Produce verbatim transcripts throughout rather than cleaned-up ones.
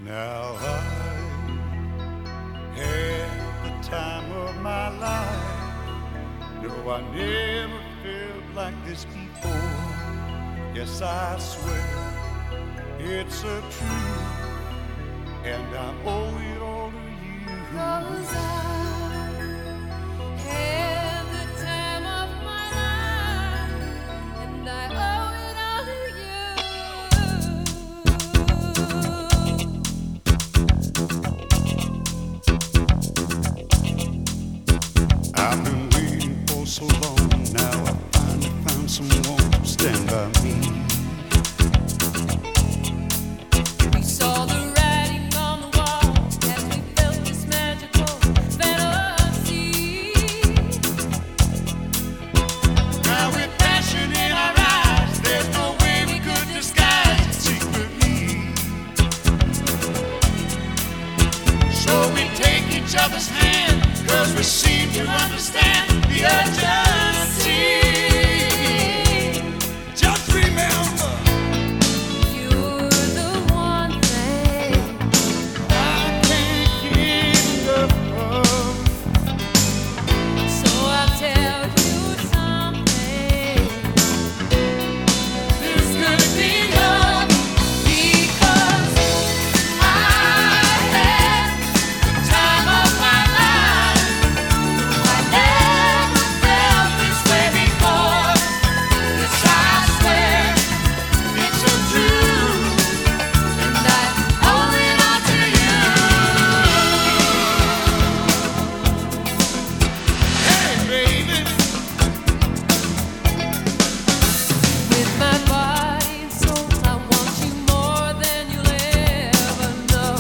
Now I had the time of my life. No, I never felt like this before. Yes, I swear it's a truth, and I owe it all to you. 'Cause I had the time of my life, and I owe it all to you. I've been waiting for so long. Now I finally found someone to stand by me. We saw the writing on the wall as we felt this magical fantasy. Now with passion in our eyes, there's no way we could disguise it secretly. So we take each other's hand, 'cause we seem to understand the urgency. Just remember, You're the one thing I can't get enough of. So I'll tell you something. This could be love, Because I had the time of my life. I never felt this way before. Yes, I swear it's a truth. and I owe it all to you. Hey, baby. With my body and soul, I want you more than you'll ever know.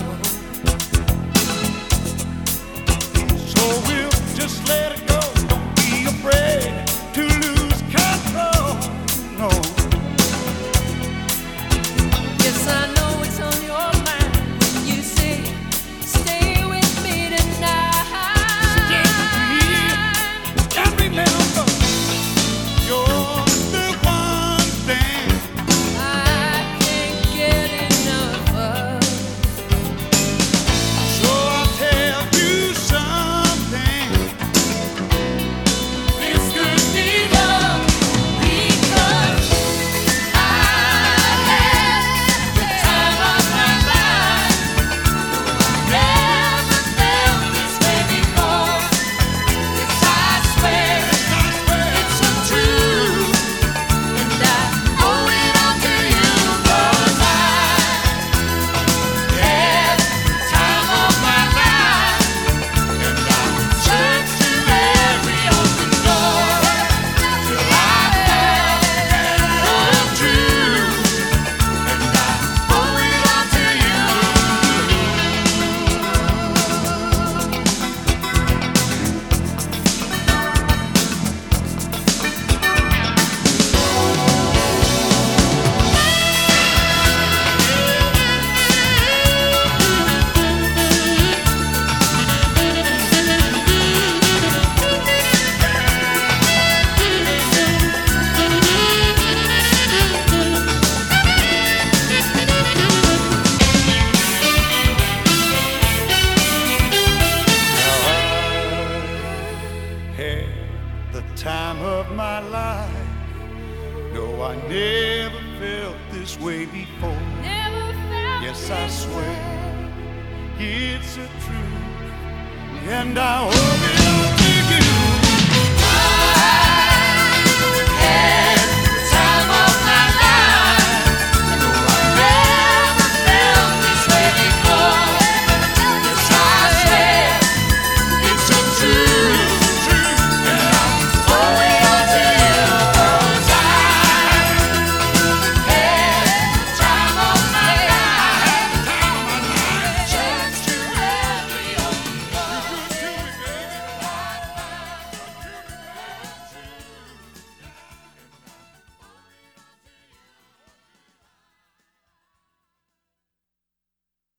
So we'll just let it go. Don't be afraid to lose control. No, Yes, I know it's on your mind when you say, stay with me tonight. and remember, you're the one thing I can't get enough of. So I'll tell you something. This could be love, Because I had the time of my life. Never felt this way before. Yes, I swear I swear. it's a truth, and I owe it all to you. 'Cause I had the time of my life, And I searched to every open door till I found the truth, and I owe it all to you. had the time of my life. No, I never felt this way before. Never felt Yes, I this swear way. it's a truth, and I hope it all.